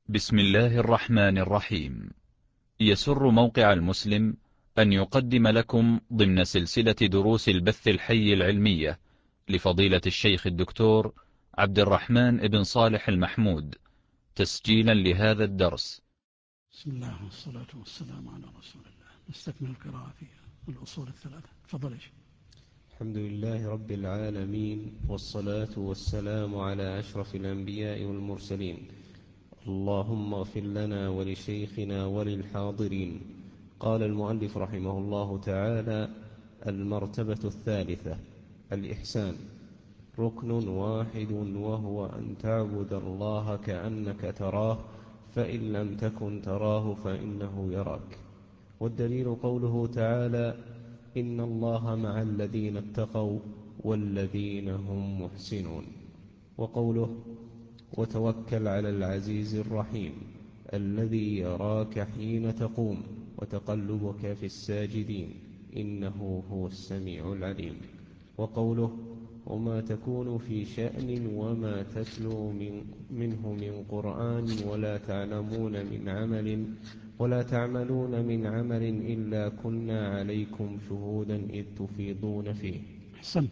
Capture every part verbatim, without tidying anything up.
بسم الله الرحمن الرحيم. يسر موقع المسلم أن يقدم لكم ضمن سلسلة دروس البث الحي العلمية لفضيلة الشيخ الدكتور عبد الرحمن بن صالح المحمود تسجيلا لهذا الدرس. بسم الله والصلاة والسلام على رسول الله. نستكمل القراءة في الأصول الثلاثة. تفضل يا شيخ. الحمد لله رب العالمين، والصلاة والسلام على أشرف الأنبياء والمرسلين. اللهم اغفر لنا ولشيخنا وللحاضرين. قال المؤلف رحمه الله تعالى: المرتبة الثالثة الإحسان، ركن واحد، وهو أن تعبد الله كأنك تراه، فإن لم تكن تراه فإنه يراك. والدليل قوله تعالى: إن الله مع الذين اتقوا والذين هم محسنون. وقوله: وتوكل على العزيز الرحيم الذي يراك حين تقوم وتقلبك في الساجدين إنه هو السميع العليم. وقوله: وما تكون في شأن وما تتلو من منه من قرآن ولا تعلمون من عمل ولا تعملون من عمل إلا كنا عليكم شهودا إذ تفيضون فيه. أحسنت.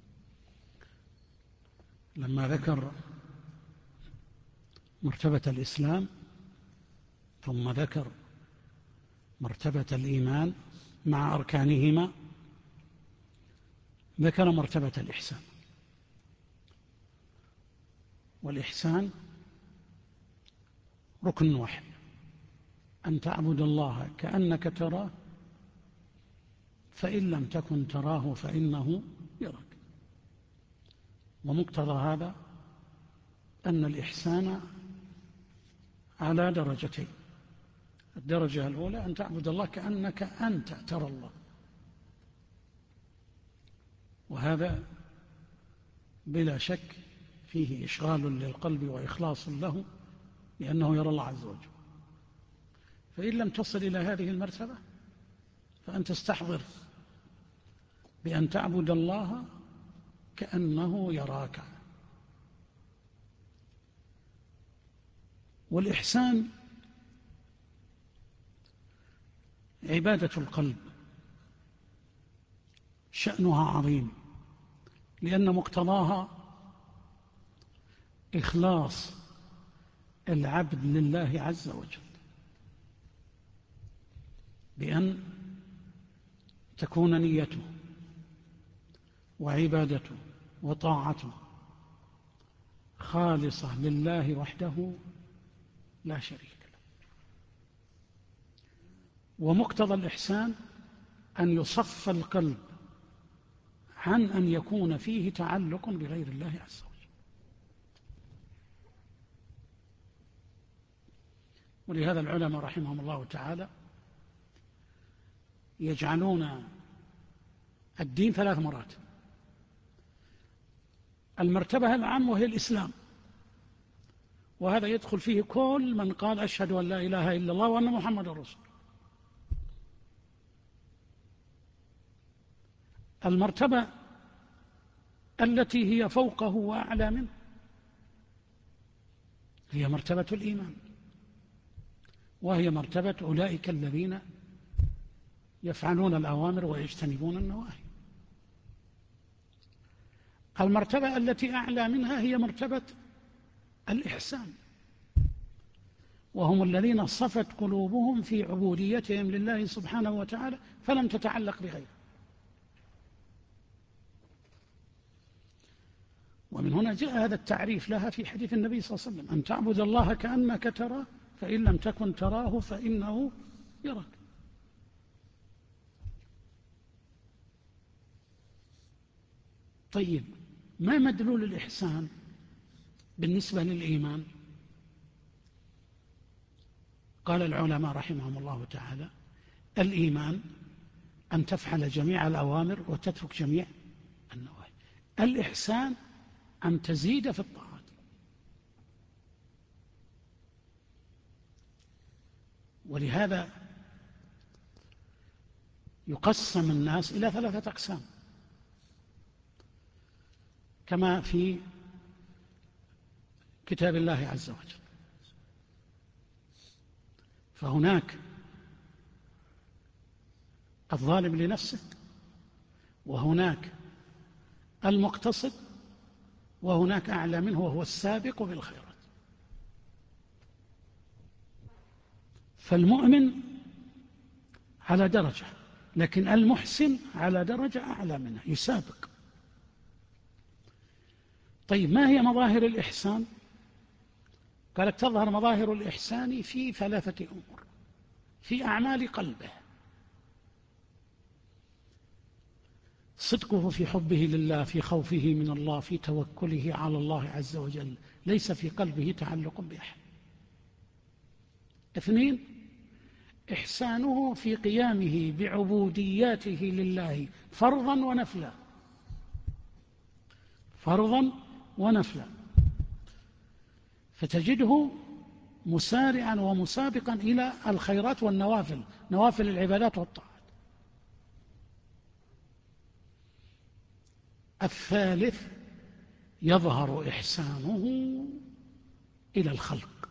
لما ذكر مرتبة الإسلام ثم ذكر مرتبة الإيمان مع أركانهما، ذكر مرتبة الإحسان. والإحسان ركن واحد، أن تعبد الله كأنك تراه فإن لم تكن تراه فإنه يراك. ومقتضى هذا أن الإحسان على درجتين. الدرجة الأولى أن تعبد الله كأنك أنت ترى الله، وهذا بلا شك فيه إشغال للقلب وإخلاص له، لأنه يرى الله عز وجل. فإن لم تصل إلى هذه المرتبة فأن تستحضر بأن تعبد الله كأنه يراك. والإحسان عبادة القلب، شأنها عظيم، لأن مقتضاها إخلاص العبد لله عز وجل، بأن تكون نيته وعبادته وطاعته خالصة لله وحده لا شريك له. ومقتضى الإحسان أن يصف القلب عن أن يكون فيه تعلق بغير الله عز وجل. ولهذا العلماء رحمهم الله تعالى يجعلون الدين ثلاث مراتب. المرتبة العام وهي الإسلام، وهذا يدخل فيه كل من قال أشهد أن لا إله إلا الله وأن محمد رسول. المرتبة التي هي فوقه وأعلى منه هي مرتبة الإيمان، وهي مرتبة أولئك الذين يفعلون الأوامر ويجتنبون النواهي. المرتبة التي أعلى منها هي مرتبة الإحسان، وهم الذين صفت قلوبهم في عبوديتهم لله سبحانه وتعالى فلم تتعلق بغيره. ومن هنا جاء هذا التعريف لها في حديث النبي صلى الله عليه وسلم: أن تعبد الله كأنك تراه فإن لم تكن تراه فإنه يراك. طيب، ما مدلول الإحسان بالنسبة للإيمان؟ قال العلماء رحمهم الله تعالى: الإيمان أن تفعل جميع الأوامر وتترك جميع النواهي. الإحسان أن تزيد في الطاعات. ولهذا يقسم الناس إلى ثلاثة أقسام، كما في كتاب الله عز وجل: فهناك الظالم لنفسه، وهناك المقتصد، وهناك أعلى منه وهو السابق بالخيرات. فالمؤمن على درجة، لكن المحسن على درجة أعلى منه، يسابق. طيب ما هي مظاهر الإحسان؟ قالت تظهر مظاهر الإحسان في ثلاثة أمور: في أعمال قلبه، صدقه في حبه لله، في خوفه من الله، في توكله على الله عز وجل، ليس في قلبه تعلق بأحد. اثنين، إحسانه في قيامه بعبودياته لله فرضا ونفلا، فرضا ونفلا، فتجده مسارعا ومسابقا إلى الخيرات والنوافل، نوافل العبادات والطاعات. الثالث، يظهر إحسانه إلى الخلق،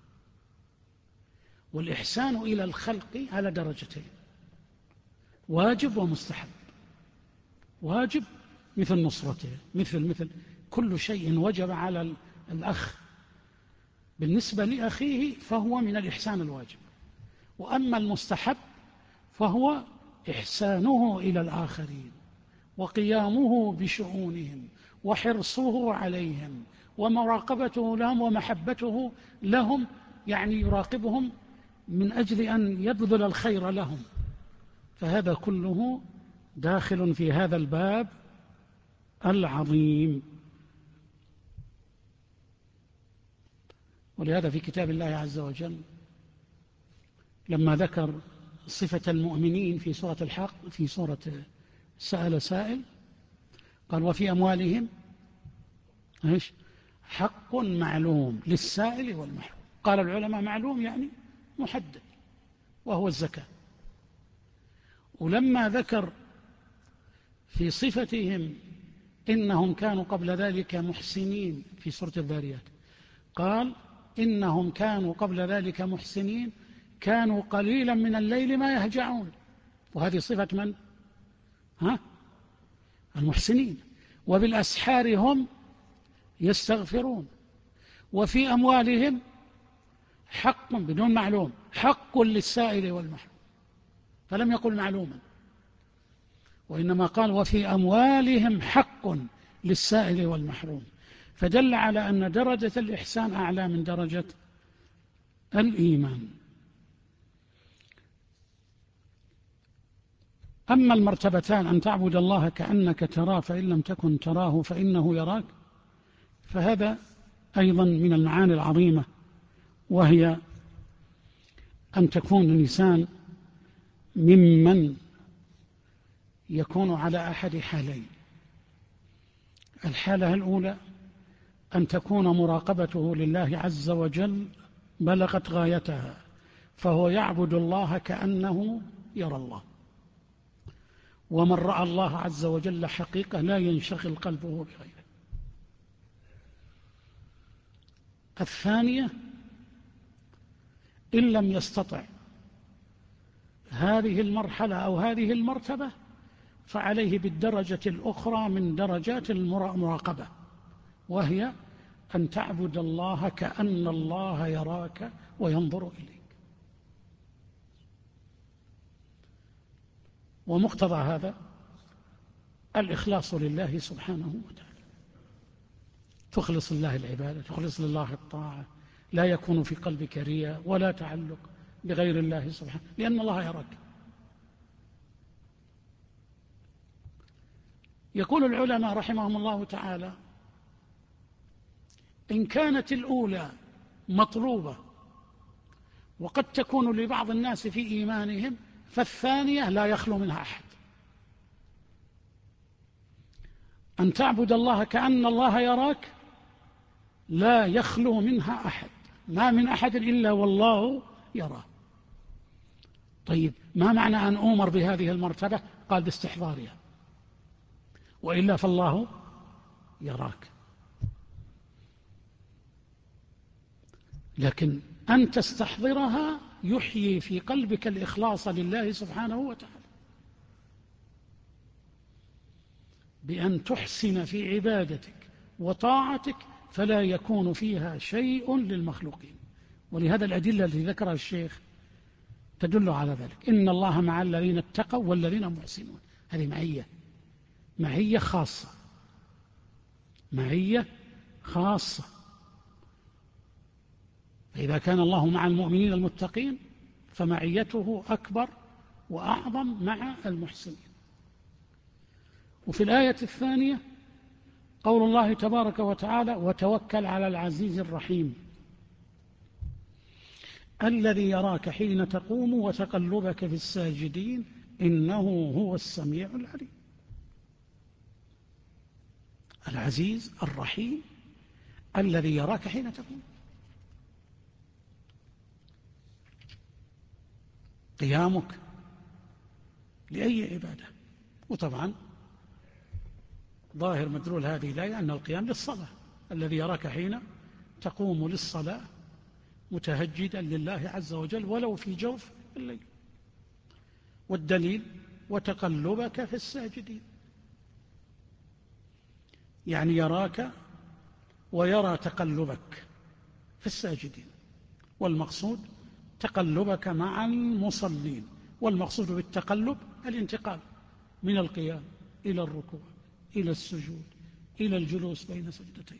والإحسان إلى الخلق على درجتين: واجب ومستحب. واجب مثل نصرته، مثل مثل كل شيء وجب على الأخ بالنسبة لأخيه فهو من الإحسان الواجب. وأما المستحب فهو إحسانه إلى الآخرين، وقيامه بشؤونهم، وحرصه عليهم، ومراقبته لهم، ومحبته لهم، يعني يراقبهم من أجل أن يبذل الخير لهم. فهذا كله داخل في هذا الباب العظيم. ولهذا في كتاب الله عز وجل لما ذكر صفة المؤمنين في سورة الحق، في سورة سأل سائل، قال: وفي أموالهم إيش؟ حق معلوم للسائل والمحروم. قال العلماء معلوم يعني محدد، وهو الزكاة. ولما ذكر في صفتهم إنهم كانوا قبل ذلك محسنين في سورة الذاريات، قال: إنهم كانوا قبل ذلك محسنين كانوا قليلا من الليل ما يهجعون. وهذه صفة من؟ ها؟ المحسنين. وبالأسحار هم يستغفرون. وفي أموالهم حق بدون معلوم، حق للسائل والمحروم، فلم يقل معلوما، وإنما قال: وفي أموالهم حق للسائل والمحروم، فدل على أن درجة الإحسان أعلى من درجة الإيمان. أما المرتبتان أن تعبد الله كأنك تراه فإن لم تكن تراه فإنه يراك، فهذا أيضا من المعاني العظيمة، وهي أن تكون الإنسان ممن يكون على أحد حالين: الحالة الأولى أن تكون مراقبته لله عز وجل بلغت غايتها، فهو يعبد الله كأنه يرى الله، ومن رأى الله عز وجل حقيقة لا ينشغل قلبه بغيره. الثانية إن لم يستطع هذه المرحلة أو هذه المرتبة فعليه بالدرجة الأخرى من درجات المراقبة، وهي أن تعبد الله كأن الله يراك وينظر إليك. ومقتضى هذا الإخلاص لله سبحانه وتعالى، تخلص لله العبادة، تخلص لله الطاعة، لا يكون في قلبك رياء ولا تعلق بغير الله سبحانه، لأن الله يراك. يقول العلماء رحمهم الله تعالى: إن كانت الأولى مطلوبة وقد تكون لبعض الناس في إيمانهم، فالثانية لا يخلو منها أحد. أن تعبد الله كأن الله يراك لا يخلو منها أحد، ما من أحد إلا والله يراه. طيب ما معنى أن أؤمر بهذه المرتبة؟ قال: باستحضارها، وإلا فالله يراك. لكن أن تستحضرها يحيي في قلبك الإخلاص لله سبحانه وتعالى بأن تحسن في عبادتك وطاعتك فلا يكون فيها شيء للمخلوقين. ولهذا الأدلة التي ذكرها الشيخ تدل على ذلك. إن الله مع الذين اتقوا والذين محسنون. هذه معية، معية خاصة، معية خاصة. فإذا كان الله مع المؤمنين المتقين فمعيته أكبر وأعظم مع المحسنين. وفي الآية الثانية قول الله تبارك وتعالى: وتوكل على العزيز الرحيم الذي يراك حين تقوم وتقلبك في الساجدين إنه هو السميع العليم. العزيز الرحيم الذي يراك حين تقوم. قيامك لأي عبادة. وطبعا ظاهر مدلول هذه الآية أن القيام للصلاة، الذي يراك حين تقوم للصلاة متهجدا لله عز وجل ولو في جوف الليل. والدليل: وتقلبك في الساجدين، يعني يراك ويرى تقلبك في الساجدين. والمقصود تقلبك مع المصلين، والمقصود بالتقلب الانتقال من القيام إلى الركوع إلى السجود إلى الجلوس بين سجدتين.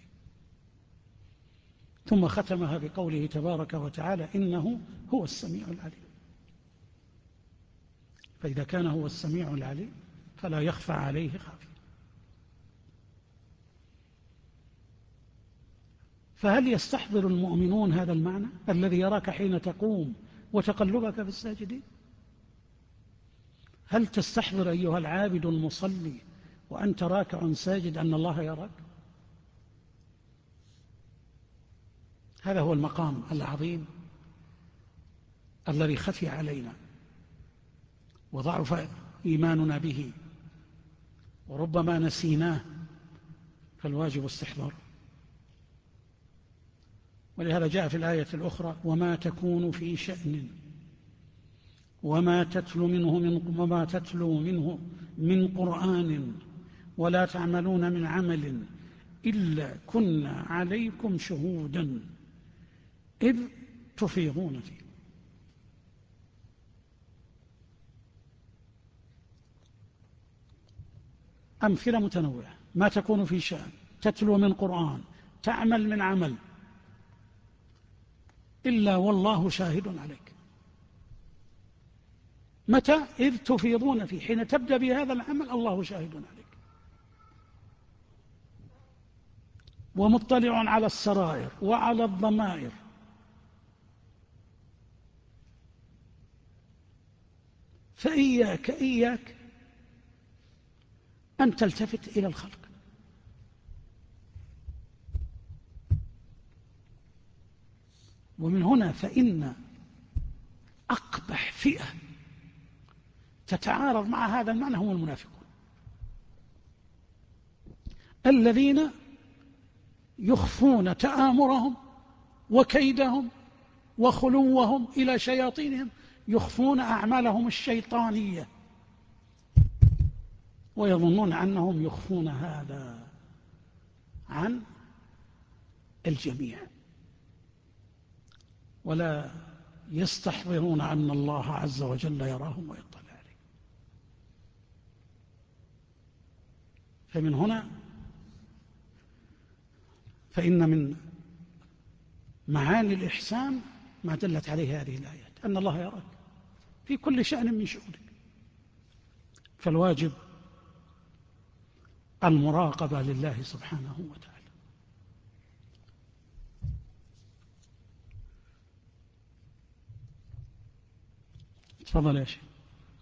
ثم ختمها بقوله تبارك وتعالى: إنه هو السميع العليم. فإذا كان هو السميع العليم فلا يخفى عليه خافي. فهل يستحضر المؤمنون هذا المعنى الذي يراك حين تقوم وتقلبك في الساجدين؟ هل تستحضر أيها العابد المصلي وأنت راكع ساجد أن الله يراك؟ هذا هو المقام العظيم الذي خفي علينا وضعف إيماننا به وربما نسيناه، فالواجب استحضاره. ولهذا جاء في الآية الأخرى: وما تكون في شأن وما تتلو منه من وما تتلو منه من قرآن ولا تعملون من عمل إلا كنا عليكم شهودا إذ تفيضون فيه. أمثلة متنوعة: ما تكون في شأن، تتلو من قرآن، تعمل من عمل، إلا والله شاهد عليك. متى؟ إذ تفيضون فيه، حين تبدأ بهذا العمل الله شاهد عليك ومطلع على السرائر وعلى الضمائر. فإياك إياك أن تلتفت إلى الخلق. ومن هنا فإن أقبح فئة تتعارض مع هذا المعنى هم المنافقون، الذين يخفون تآمرهم وكيدهم وخلوهم إلى شياطينهم، يخفون أعمالهم الشيطانية ويظنون أنهم يخفون هذا عن الجميع، ولا يستحضرون أن الله عز وجل يراهم ويطلع عليهم. فمن هنا فإن من معاني الإحسان ما دلت عليه هذه الآيات، أن الله يراك في كل شأن من شؤونك. فالواجب المراقبة لله سبحانه وتعالى. تفضل يا شيخ.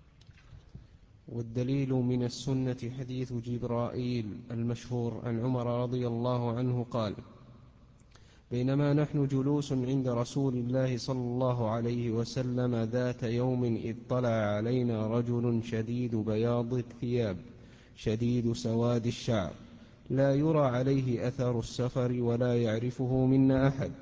والدليل من السنة حديث جبرائيل المشهور عن عمر رضي الله عنه قال: بينما نحن جلوس عند رسول الله صلى الله عليه وسلم ذات يوم إذ طلع علينا رجل شديد بياض الثياب شديد سواد الشعر لا يرى عليه أثر السفر ولا يعرفه منا أحد،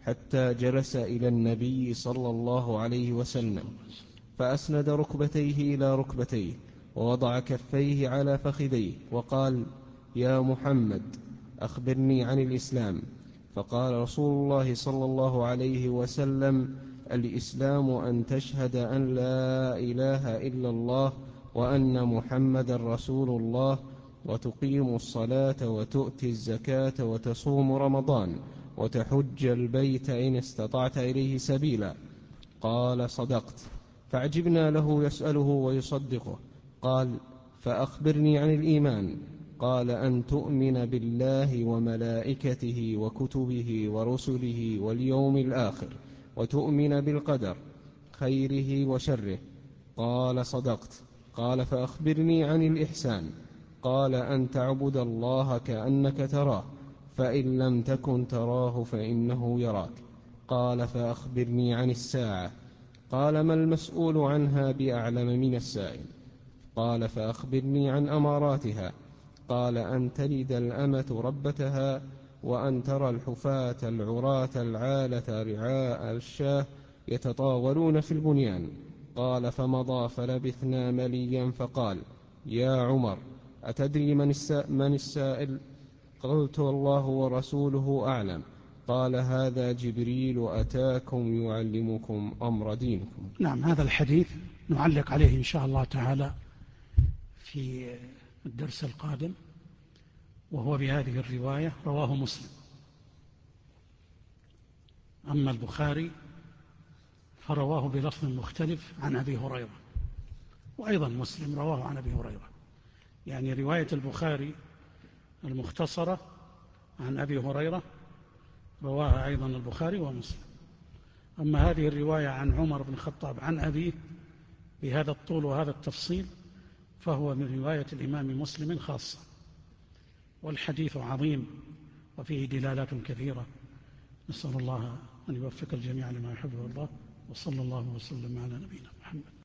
حتى جلس إلى النبي صلى الله عليه وسلم، فأسند ركبتيه إلى ركبتيه ووضع كفيه على فخذيه وقال: يا محمد أخبرني عن الإسلام. فقال رسول الله صلى الله عليه وسلم: الإسلام أن تشهد أن لا إله إلا الله وأن محمدا رسول الله، وتقيم الصلاة وتؤتي الزكاة وتصوم رمضان وتحج البيت إن استطعت إليه سبيلا. قال: صدقت. فعجبنا له يسأله ويصدقه. قال: فأخبرني عن الإيمان. قال: أن تؤمن بالله وملائكته وكتبه ورسله واليوم الآخر، وتؤمن بالقدر خيره وشره. قال: صدقت. قال: فأخبرني عن الإحسان. قال: أن تعبد الله كأنك تراه، فإن لم تكن تراه فإنه يراك. قال: فأخبرني عن الساعة. قال: ما المسؤول عنها بأعلم من السائل. قال: فأخبرني عن أماراتها. قال: أن تلد الأمة ربتها، وأن ترى الحفاة العراة العالة رعاء الشاه يتطاولون في البنيان. قال: فمضى فلبثنا مليا فقال: يا عمر أتدري من, السا من السائل؟ قلت: الله ورسوله أعلم. قال: هذا جبريل أتاكم يعلمكم أمر دينكم. نعم، هذا الحديث نعلق عليه إن شاء الله تعالى في الدرس القادم، وهو بهذه الرواية: رواه مسلم. أما البخاري فرواه بلفظ مختلف عن أبي هريرة، وأيضا مسلم رواه عن أبي هريرة. يعني رواية البخاري المختصرة عن أبي هريرة رواها أيضا البخاري ومسلم. أما هذه الرواية عن عمر بن الخطاب عن أبيه بهذا الطول وهذا التفصيل فهو من رواية الإمام مسلم خاصة، والحديث عظيم وفيه دلالات كثيرة. نسأل الله أن يوفق الجميع لما يحبه الله، وصلى الله وسلم على نبينا محمد.